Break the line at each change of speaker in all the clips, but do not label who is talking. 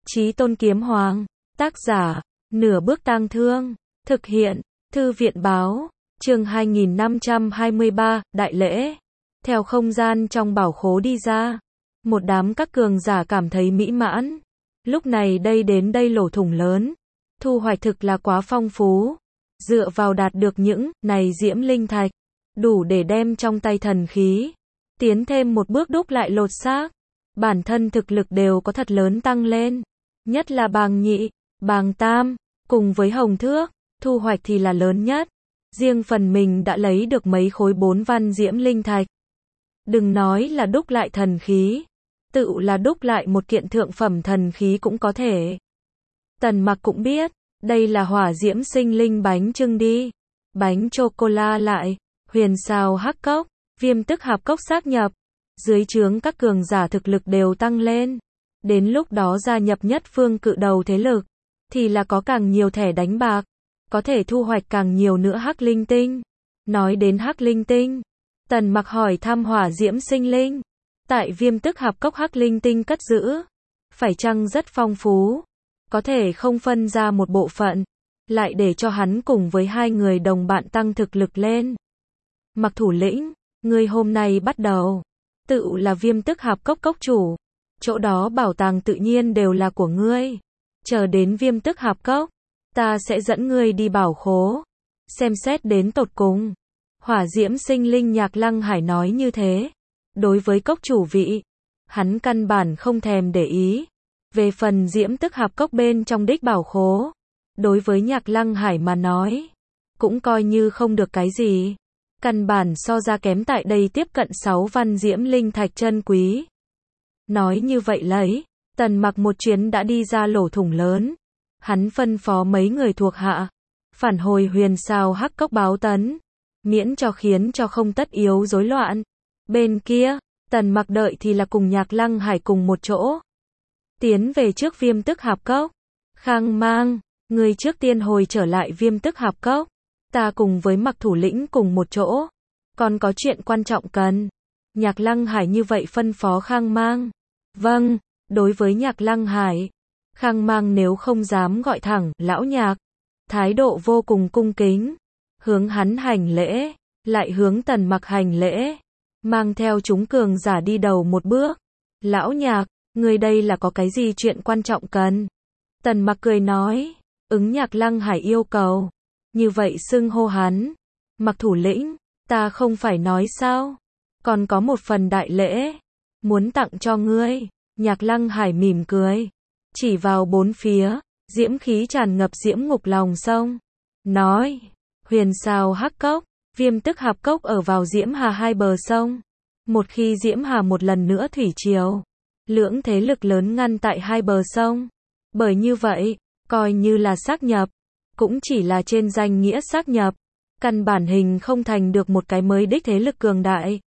Chí Tôn Kiếm Hoàng. Tác giả, Nửa Bước Tang Thương. Thực hiện, Thư viện báo. Chương 2523, Đại lễ. Theo không gian trong bảo khố đi ra, một đám các cường giả cảm thấy mỹ mãn. Lúc này đến đây lỗ thủng lớn, thu hoạch thực là quá phong phú. Dựa vào đạt được những này diễm linh thạch, đủ để đem trong tay thần khí tiến thêm một bước đúc lại lột xác. Bản thân thực lực đều có thật lớn tăng lên, nhất là Bàng Nhị, Bàng Tam, cùng với Hồng Thước, thu hoạch thì là lớn nhất. Riêng phần mình đã lấy được mấy khối 4 văn diễm linh thạch. Đừng nói là đúc lại thần khí, tự là đúc lại một kiện thượng phẩm thần khí cũng có thể. Tần Mặc cũng biết, đây là hỏa diễm sinh linh bánh chưng đi. Bánh chocola lại, huyền sao hắc cốc, viêm tức hạp cốc xác nhập. Dưới trướng các cường giả thực lực đều tăng lên. Đến lúc đó gia nhập nhất phương cự đầu thế lực, thì là có càng nhiều thẻ đánh bạc, có thể thu hoạch càng nhiều nữa hắc linh tinh. Nói đến hắc linh tinh, Tần Mặc hỏi thăm hỏa diễm sinh linh. Tại viêm tức hạp cốc hắc linh tinh cất giữ, phải chăng rất phong phú, có thể không phân ra một bộ phận, lại để cho hắn cùng với hai người đồng bạn tăng thực lực lên. Mặc thủ lĩnh, ngươi hôm nay bắt đầu, tự là viêm tức hạp cốc cốc chủ, chỗ đó bảo tàng tự nhiên đều là của ngươi. Chờ đến viêm tức hạp cốc, ta sẽ dẫn ngươi đi bảo khố, xem xét đến tột cùng. Hỏa diễm sinh linh Nhạc Lăng Hải nói như thế. Đối với cốc chủ vị, hắn căn bản không thèm để ý. Về phần diễm tức hạp cốc bên trong đích bảo khố, đối với Nhạc Lăng Hải mà nói, cũng coi như không được cái gì. Căn bản so ra kém tại đây tiếp cận 6 văn diễm linh thạch chân quý. Nói như vậy lấy, Tần Mặc một chuyến đã đi ra lỗ thủng lớn. Hắn phân phó mấy người thuộc hạ, phản hồi huyền sao hắc cốc báo tấn, miễn cho khiến cho không tất yếu rối loạn. Bên kia, Tần Mặc đợi thì là cùng Nhạc Lăng Hải cùng một chỗ. Tiến về trước viêm tức hạp cốc. Khang Mang, người trước tiên hồi trở lại viêm tức hạp cốc. Ta cùng với Mặc thủ lĩnh cùng một chỗ. Còn có chuyện quan trọng cần. Nhạc Lăng Hải như vậy phân phó Khang Mang. Vâng, đối với Nhạc Lăng Hải, Khang Mang nếu không dám gọi thẳng lão Nhạc, thái độ vô cùng cung kính. Hướng hắn hành lễ, lại hướng Tần Mặc hành lễ. Mang theo chúng cường giả đi đầu một bước. Lão Nhạc, người đây là có cái gì chuyện quan trọng cần? Tần Mặc cười nói, ứng Nhạc Lăng Hải yêu cầu. Như vậy xưng hô hắn. Mặc thủ lĩnh, ta không phải nói sao? Còn có một phần đại lễ, muốn tặng cho ngươi. Nhạc Lăng Hải mỉm cười, chỉ vào bốn phía, diễm khí tràn ngập diễm ngục lòng sông. Nói, huyền sao hắc cốc, viêm tức hạp cốc ở vào diễm hà hai bờ sông. Một khi diễm hà một lần nữa thủy triều, lưỡng thế lực lớn ngăn tại hai bờ sông. Bởi như vậy, coi như là xác nhập, cũng chỉ là trên danh nghĩa xác nhập, căn bản hình không thành được một cái mới đích thế lực cường đại.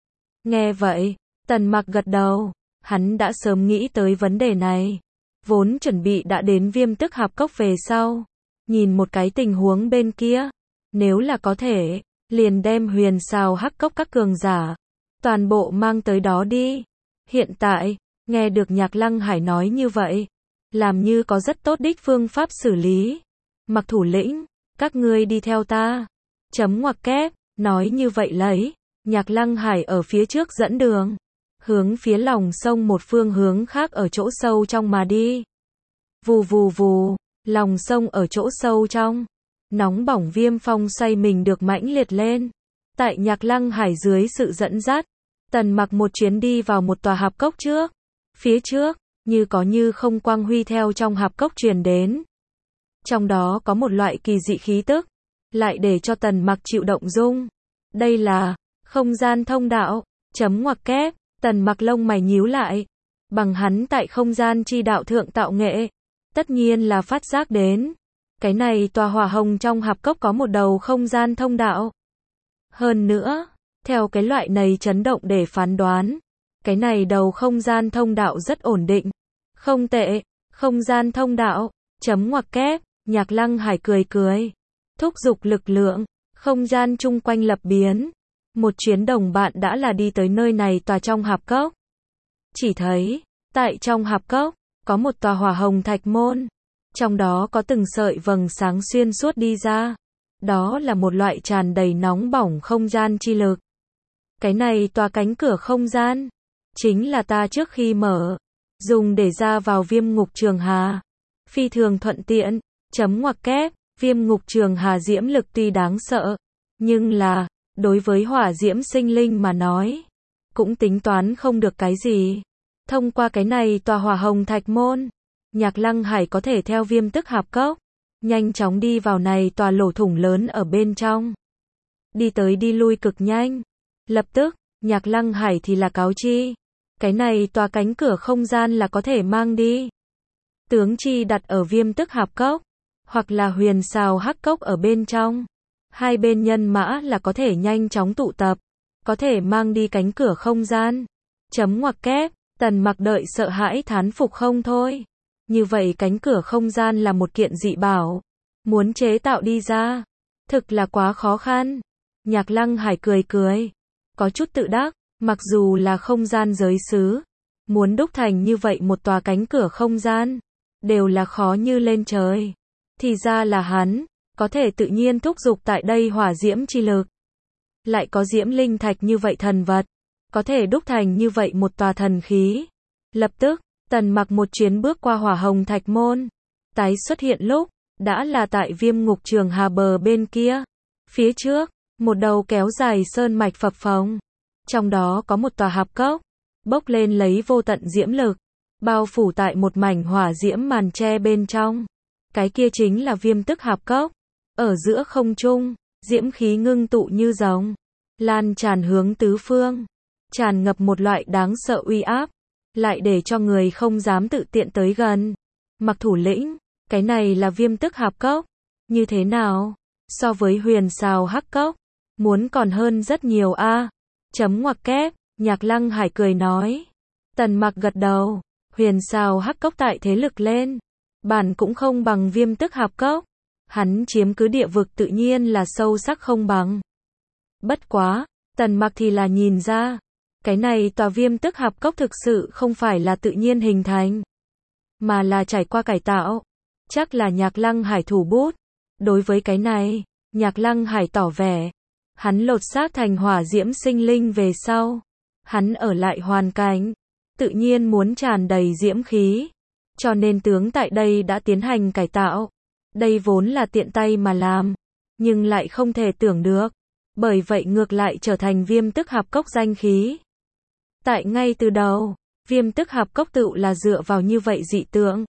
Nghe vậy, Tần Mặc gật đầu, hắn đã sớm nghĩ tới vấn đề này, vốn chuẩn bị đã đến viêm tức hạp cốc về sau, nhìn một cái tình huống bên kia, nếu là có thể, liền đem huyền sao hắc cốc các cường giả, toàn bộ mang tới đó đi. Hiện tại, nghe được Nhạc Lăng Hải nói như vậy, làm như có rất tốt đích phương pháp xử lý. Mặc thủ lĩnh, các ngươi đi theo ta. Chấm ngoặc kép, nói như vậy lấy, Nhạc Lăng Hải ở phía trước dẫn đường, hướng phía lòng sông một phương hướng khác ở chỗ sâu trong mà đi. Vù vù vù, lòng sông ở chỗ sâu trong, nóng bỏng viêm phong xoay mình được mãnh liệt lên. Tại Nhạc Lăng Hải dưới sự dẫn dắt, Tần Mặc một chuyến đi vào một tòa hạp cốc trước. Phía trước, như có như không quang huy theo trong hạp cốc truyền đến. Trong đó có một loại kỳ dị khí tức, lại để cho Tần Mặc chịu động dung. Đây là không gian thông đạo. Chấm ngoặc kép, Tần Mặc lông mày nhíu lại. Bằng hắn tại không gian chi đạo thượng tạo nghệ, tất nhiên là phát giác đến. Cái này tòa hỏa hồng trong hạp cốc có một đầu không gian thông đạo. Hơn nữa, theo cái loại này chấn động để phán đoán, cái này đầu không gian thông đạo rất ổn định. Không tệ, không gian thông đạo. Chấm ngoặc kép, Nhạc Lăng Hải cười cười, thúc giục lực lượng, không gian chung quanh lập biến. Một chuyến đồng bạn đã là đi tới nơi này tòa trong hạp cốc. Chỉ thấy, tại trong hạp cốc, có một tòa hỏa hồng thạch môn. Trong đó có từng sợi vầng sáng xuyên suốt đi ra. Đó là một loại tràn đầy nóng bỏng không gian chi lực. Cái này tòa cánh cửa không gian, chính là ta trước khi mở, dùng để ra vào Viêm Ngục Trường Hà. Phi thường thuận tiện, chấm ngoặc kép, Viêm Ngục Trường Hà diễm lực tuy đáng sợ, nhưng là, đối với hỏa diễm sinh linh mà nói, cũng tính toán không được cái gì. Thông qua cái này tòa hỏa hồng thạch môn, Nhạc Lăng Hải có thể theo Viêm Tức Hạp Cốc, nhanh chóng đi vào này tòa lỗ thủng lớn ở bên trong. Đi tới đi lui cực nhanh. Lập tức, Nhạc Lăng Hải thì là cáo chi. Cái này tòa cánh cửa không gian là có thể mang đi. Tướng chi đặt ở Viêm Tức Hạp Cốc, hoặc là Huyền Sào Hắc Cốc ở bên trong. Hai bên nhân mã là có thể nhanh chóng tụ tập, có thể mang đi cánh cửa không gian. Chấm ngoặc kép, Tần Mặc đợi sợ hãi thán phục không thôi. Như vậy cánh cửa không gian là một kiện dị bảo, muốn chế tạo đi ra, thực là quá khó khăn. Nhạc Lăng Hải cười cười, có chút tự đắc, mặc dù là không gian giới xứ, muốn đúc thành như vậy một tòa cánh cửa không gian, đều là khó như lên trời. Thì ra là hắn, có thể tự nhiên thúc giục tại đây hỏa diễm chi lực. Lại có diễm linh thạch như vậy thần vật, có thể đúc thành như vậy một tòa thần khí. Lập tức, Tần Mặc một chuyến bước qua hỏa hồng thạch môn, tái xuất hiện lúc, đã là tại Viêm Ngục Trường Hà bờ bên kia. Phía trước, một đầu kéo dài sơn mạch phập phồng. Trong đó có một tòa hạp cốc, bốc lên lấy vô tận diễm lực, bao phủ tại một mảnh hỏa diễm màn tre bên trong. Cái kia chính là Viêm Tức Hạp Cốc. Ở giữa không trung, diễm khí ngưng tụ như rồng, lan tràn hướng tứ phương, tràn ngập một loại đáng sợ uy áp, lại để cho người không dám tự tiện tới gần. Mặc thủ lĩnh, cái này là Viêm Tức Hạp Cốc, như thế nào? So với Huyền Sào Hắc Cốc, muốn còn hơn rất nhiều a. Chấm ngoặc kép, Nhạc Lăng Hải cười nói. Tần Mặc gật đầu, Huyền Sào Hắc Cốc tại thế lực lên, bản cũng không bằng Viêm Tức Hạp Cốc. Hắn chiếm cứ địa vực tự nhiên là sâu sắc không bằng. Bất quá, Tần Mặc thì là nhìn ra, cái này tòa Viêm Tức Hạp Cốc thực sự không phải là tự nhiên hình thành, mà là trải qua cải tạo. Chắc là Nhạc Lăng Hải thủ bút. Đối với cái này, Nhạc Lăng Hải tỏ vẻ, hắn lột xác thành hỏa diễm sinh linh về sau, hắn ở lại hoàn cảnh, tự nhiên muốn tràn đầy diễm khí, cho nên tướng tại đây đã tiến hành cải tạo. Đây vốn là tiện tay mà làm, nhưng lại không thể tưởng được, bởi vậy ngược lại trở thành Viêm Tức Hạp Cốc danh khí. Tại ngay từ đầu, Viêm Tức Hạp Cốc tự là dựa vào như vậy dị tượng,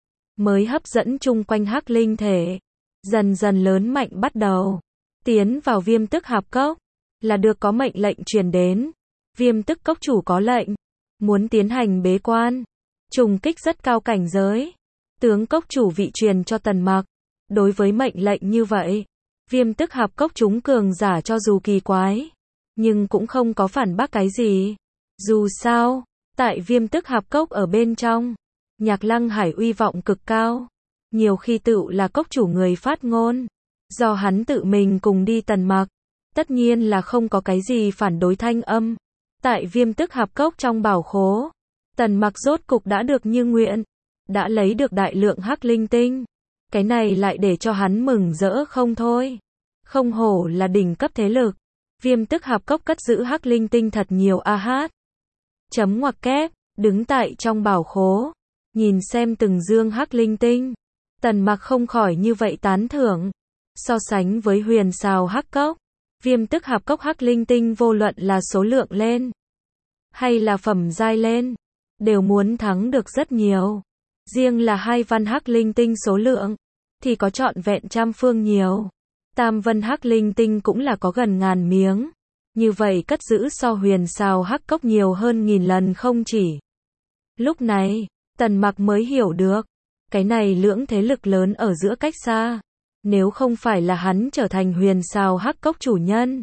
mới hấp dẫn chung quanh hắc linh thể, dần dần lớn mạnh bắt đầu. Tiến vào Viêm Tức Hạp Cốc, là được có mệnh lệnh truyền đến. Viêm Tức Cốc chủ có lệnh, muốn tiến hành bế quan, trùng kích rất cao cảnh giới. Tướng cốc chủ vị truyền cho Tần Mặc. Đối với mệnh lệnh như vậy, Viêm Tức Hạp Cốc chúng cường giả cho dù kỳ quái, nhưng cũng không có phản bác cái gì. Dù sao, tại Viêm Tức Hạp Cốc ở bên trong, Nhạc Lăng Hải uy vọng cực cao, nhiều khi tự là cốc chủ người phát ngôn. Do hắn tự mình cùng đi Tần Mặc, tất nhiên là không có cái gì phản đối thanh âm. Tại Viêm Tức Hạp Cốc trong bảo khố, Tần Mặc rốt cục đã được như nguyện, đã lấy được đại lượng hắc linh tinh. Cái này lại để cho hắn mừng rỡ không thôi. Không hổ là đỉnh cấp thế lực. Viêm Tức Hạp Cốc cất giữ hắc linh tinh thật nhiều a hát. Chấm ngoặc kép, đứng tại trong bảo khố, nhìn xem từng dương hắc linh tinh. Tần Mặc không khỏi như vậy tán thưởng. So sánh với Huyền Sào Hắc Cốc, Viêm Tức Hạp Cốc hắc linh tinh vô luận là số lượng lên, hay là phẩm giai lên, đều muốn thắng được rất nhiều. Riêng là hai văn hắc linh tinh số lượng, thì có trọn vẹn trăm phương nhiều. Tam vân hắc linh tinh cũng là có gần 1000 miếng. Như vậy cất giữ so Huyền Sào Hắc Cốc nhiều hơn 1000 lần không chỉ. Lúc này, Tần Mặc mới hiểu được, cái này lưỡng thế lực lớn ở giữa cách xa. Nếu không phải là hắn trở thành Huyền Sào Hắc Cốc chủ nhân,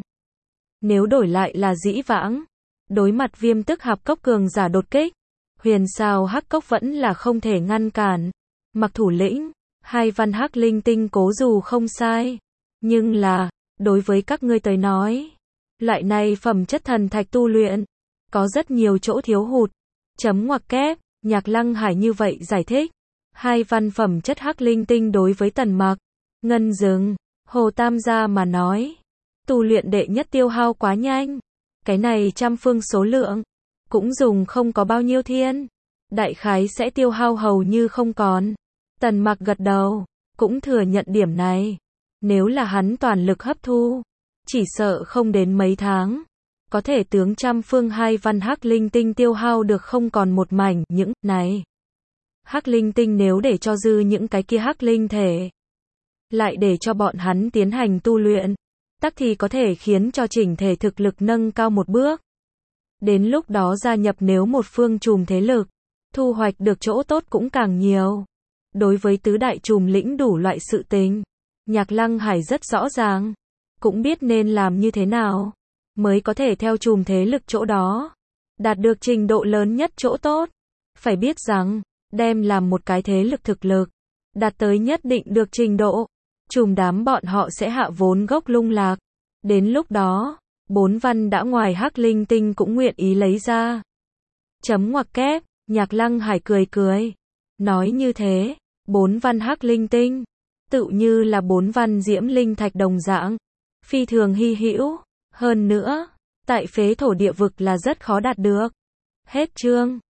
nếu đổi lại là dĩ vãng, đối mặt Viêm Tức Hạp Cốc cường giả đột kích, Huyền Sào Hắc Cốc vẫn là không thể ngăn cản. Mặc thủ lĩnh, hai văn hắc linh tinh cố dù không sai, nhưng là, đối với các ngươi tới nói, loại này phẩm chất thần thạch tu luyện, có rất nhiều chỗ thiếu hụt. Chấm ngoặc kép, Nhạc Lăng Hải như vậy giải thích. Hai văn phẩm chất hắc linh tinh đối với Tần Mặc, Ngân Dừng, Hồ Tam gia mà nói, tu luyện đệ nhất tiêu hao quá nhanh. Cái này trăm phương số lượng, cũng dùng không có bao nhiêu thiên. Đại khái sẽ tiêu hao hầu như không còn. Tần Mặc gật đầu, cũng thừa nhận điểm này. Nếu là hắn toàn lực hấp thu, chỉ sợ không đến mấy tháng, có thể tướng trăm phương hai văn hắc linh tinh tiêu hao được không còn một mảnh. Những này hắc linh tinh nếu để cho dư những cái kia hắc linh thể, lại để cho bọn hắn tiến hành tu luyện, tắc thì có thể khiến cho chỉnh thể thực lực nâng cao một bước. Đến lúc đó gia nhập nếu một phương chùm thế lực, thu hoạch được chỗ tốt cũng càng nhiều. Đối với tứ đại chùm lĩnh đủ loại sự tình, Nhạc Lăng Hải rất rõ ràng, cũng biết nên làm như thế nào mới có thể theo chùm thế lực chỗ đó đạt được trình độ lớn nhất chỗ tốt. Phải biết rằng, đem làm một cái thế lực thực lực đạt tới nhất định được trình độ, chùm đám bọn họ sẽ hạ vốn gốc lung lạc. Đến lúc đó, 4 văn đã ngoài hắc linh tinh cũng nguyện ý lấy ra. Chấm ngoặc kép, Nhạc Lăng Hải cười cười, nói như thế, 4 văn hắc linh tinh, tự như là 4 văn diễm linh thạch đồng dạng, phi thường hy hữu, hơn nữa, tại phế thổ địa vực là rất khó đạt được. Hết chương.